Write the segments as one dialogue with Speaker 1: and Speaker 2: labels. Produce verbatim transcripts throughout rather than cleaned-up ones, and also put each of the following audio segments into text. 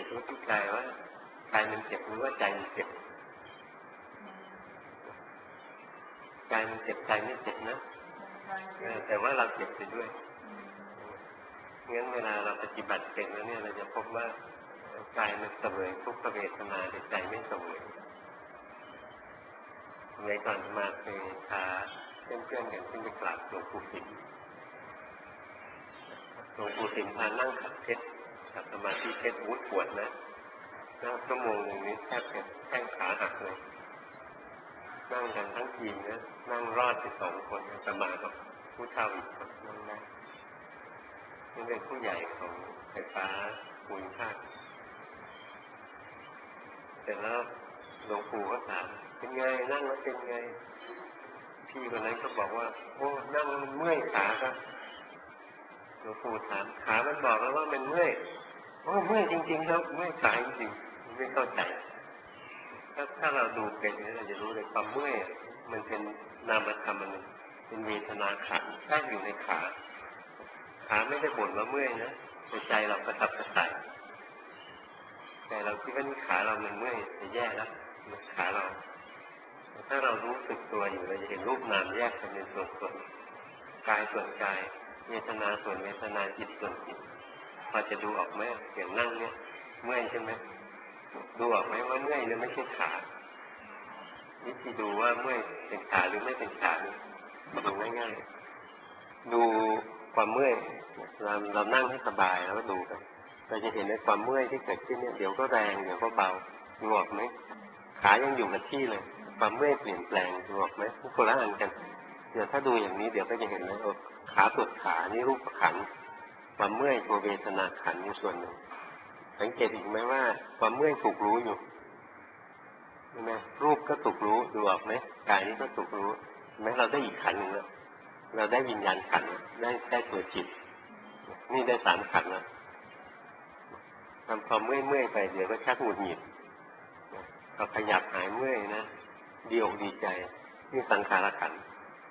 Speaker 1: รู้ที่กายว่ากายมันเจ็บหรือว่าใจมันเจ็บกายมันเจ็บใจไม่เจ็บนะแต่ว่าเราเจ็บไปด้วยงั้นเวลาเราปฏิบัติเสร็จแล้วเนี่ยเราจะพบว่ากายมันเสวยทุกขเวทนาแต่ใจไม่เสวยในก่อนมาเคยพาเพื่อนๆกันขึ้นไปกราบหลวงปู่สิมหลวงปู่สิมพานั่งขัดเพชรขัดสมาธิเพชรวุ้ดปวดนะนั่งชั่วโมงหนึ่งนี้แทบจะแข้งขาหักเลยนั่งกันทั้งทีมนะนั่งรอดไปสองคนสมากับผู้เฒ่าอีกคนนั่งได้นี่เป็นผู้ใหญ่ของไฟฟ้าภูมิภาคเสร็จแล้วหลวงปู่ก็ถามเป็นไงนั่งแล้วเป็นไงพี่คนนั้นก็บอกว่าโอ้นั่งมันเมื่อยขาครับหลวงปู่ถามขามันบอกแล้วว่ามันเมื่อยโอ้เมื่อยจริงๆครับเมื่อยขาจริงๆไม่เข้าใจถ้าถ้าเราดูเป็นเราจะรู้เลยความเมื่อยมันเป็นนามธรรมมันเป็นเวทนาขันแทรกอยู่ในขาขาไม่ได้บ่นว่าเมื่อยนะแต่ใจเรากระสับกระส่ายแต่เราคิดว่านี่ขาเรามันเมื่อยจะแย่แล้วขาเราถ้าเรารู้สึกตัวอยู่เราจะเห็นรูปนามแยกกันเป็นส่วนๆกายส่วนกายเวทนาส่วนเวทนาจิตส่วนจิตพอจะดูออกไหมอย่างนั่งเนี่ยเมื่อยใช่ไหมดูออกไหมว่าเมื่อยเนี่ยไม่ใช่ขาวิธีดูว่าเมื่อยเป็นขาหรือไม่เป็นขาดูง่ายๆดูความเมื่อยเราเรานั่งให้สบายแล้วก็ดูไปเราจะเห็นในความเมื่อยที่เกิดขึ้นเนี่ยเดี๋ยวก็แรงเดี๋ยวก็เบาดูออกไหมขายังอยู่กับที่เลยความเมื่อยเปลี่ยนแปลงดูออกไหมคนละอันกันเดี๋ยวถ้าดูอย่างนี้เดี๋ยวก็จะเห็นเลยขาปวดขานี่รูปขันความเมื่อยตัวเวทนาขันอยู่ส่วนหนึ่งสังเกตอีกไหมว่าความเมื่อยถูกรู้อยู่ใช่ไหมรูปก็ถูกรู้ดูออกไหมกายนี้ก็ถูกรู้ไหมเราได้อีกขันหนึ่งแล้วเราได้วิญญาณขันได้ได้ตัวจิตนี่ได้สามขันแล้วทำความเมื่อยๆไปเดี๋ยวก็ชักหงุดหงิดก็ขยับหายเมื่อยนะดีอกดีใจนี่สังขารขัน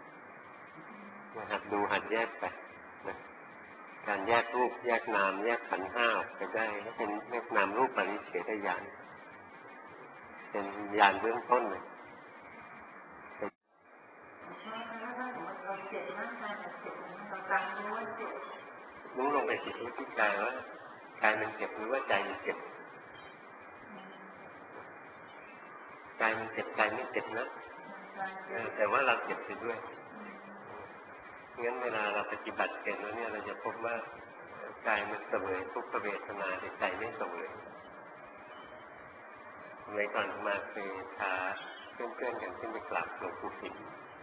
Speaker 1: หัดดูหัดแยกไปนะการแยกรูปแยกนามแยกขันธ์ห้าออกไปได้แล้วเป็นแยกนามรูปปริเฉทญาณเป็นญาณเบื้องต้นเลยรู้ลงไปสิรู้ที่กายว่ากายมันเจ็บหรือว่าใจมันเจ็บกายมันเจ็บใจไม่เจ็บนะแต่ว่าเราเจ็บไปด้วยงั้นเวลาเราปฏิบัติเสร็จแล้วเนี่ยเราจะพบว่ากายมันเสวยทุกขเวทนาแต่ใจไม่เสวยในก่อนมาเคยพาเพื่อนๆกันขึ้นไปกราบหลวงปู่สิม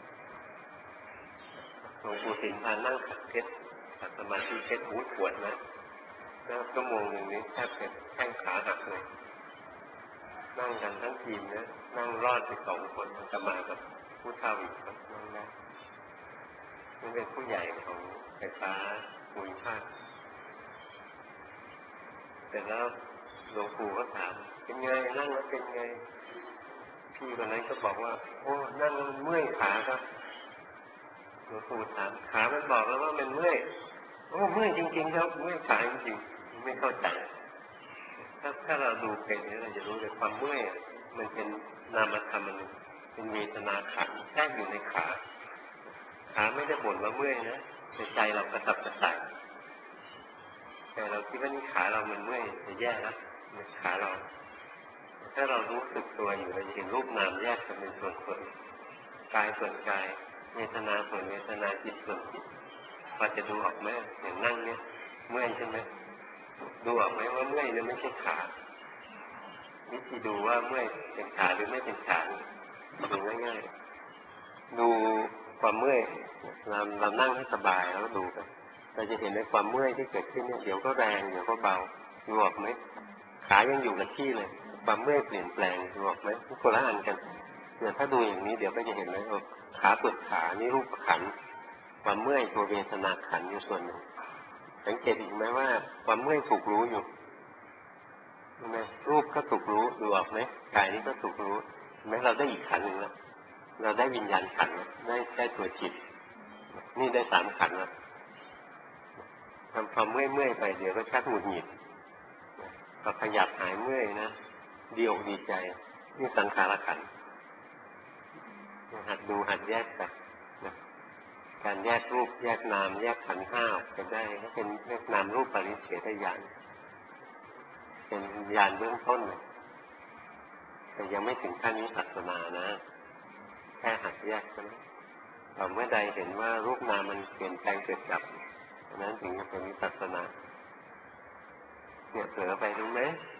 Speaker 1: หลวงปู่สิมพานั่งขัดเพชรขัดสมาธิเพชรวุ้ดปวดนะนั่งชั่วโมงหนึ่งนี้แทบจะแข้งขาหักเลยนั่งกันทั้งทีมนะนั่งรอดไปสองคนสมากับผู้เฒ่าอีกคนนั่งได้นี่เป็นผู้ใหญ่ของไฟฟ้าภูมิภาคเสร็จแล้วหลวงปู่ก็ถามเป็นไงนั่งแล้วเป็นไงพี่คนนั้นก็บอกว่าโอ้นั่งมันเมื่อยขาครับหลวงปู่ถามขามันบอกแล้วว่ามันเมื่อยโอ้เมื่อยจริงๆครับเมื่อยขาจริงๆไม่เข้าใจถ้าถ้าเราดูเป็นเราจะรู้เลยความเมื่อยมันเป็นนามธรรมมันเป็นเวทนาขันแทรกอยู่ในขาขาไม่ได้บ่นว่าเมื่อยนะแต่ใจเรากระสับกระส่ายแต่เราคิดว่านี่ขาเรามันเมื่อยจะแย่แล้วขาเราถ้าเรารู้สึกตัวอยู่เราจะเห็นรูปนามแยกกันเป็นส่วนๆกายส่วนกายเวทนาส่วนเวทนาจิตส่วนจิตพอจะดูออกไหมอย่างนั่งเนี่ยเมื่อยใช่ไหมดูออกไหมว่าเมื่อยเนี่ยไม่ใช่ขาวิธีดูว่าเมื่อยเป็นขาหรือไม่เป็นขาดูง่ายๆดูความเมื่อยเราเรานั่งให้สบายแล้วดูไปเราจะเห็นในความเมื่อยที่เกิดขึ้นเนี่ยเดี๋ยวก็แรงเดี๋ยวก็เบาดูออกไหมขายังอยู่กับที่เลยความเมื่อยเปลี่ยนแปลงดูออกไหมคนละอันกันเดี๋ยวถ้าดูอย่างนี้เดี๋ยวก็จะเห็นเลยขาปวดขานี่รูปขันความเมื่อยตัวเวทนาขันอยู่ส่วนหนึ่งสังเกตอีกไหมว่าความเมื่อยถูกรู้อยู่ใช่ไหมรูปก็ถูกรู้ดูออกไหมกายนี้ก็ถูกรู้ไหมเราได้อีกขันหนึ่งแล้วเราได้วิญญาณขันได้ได้ตัวจิตนี่ได้สามขันแล้วทำความเมื่อยๆไปเดี๋ยวก็ชักหงุดหงิดก็ขยับหายเมื่อยนะดีอกดีใจนี่สังขารขันธ์หัดดูหัดแยกไปนะการแยกรูปแยกนามแยกขันธ์ห้าออกไปได้ให้เป็นแยกนามรูปปริเฉทญาณเป็นญาณเบื้องต้นแต่ยังไม่ถึงขั้นวิปัสสนานะแค่หัดแยกเท่านั้นต่อเมื่อใดเห็นว่ารูปนามมันเปลี่ยนแปลงเกิดดับนั้นถึงจะเป็นวิปัสสนาเนี่ยเผลอไปรู้ไหม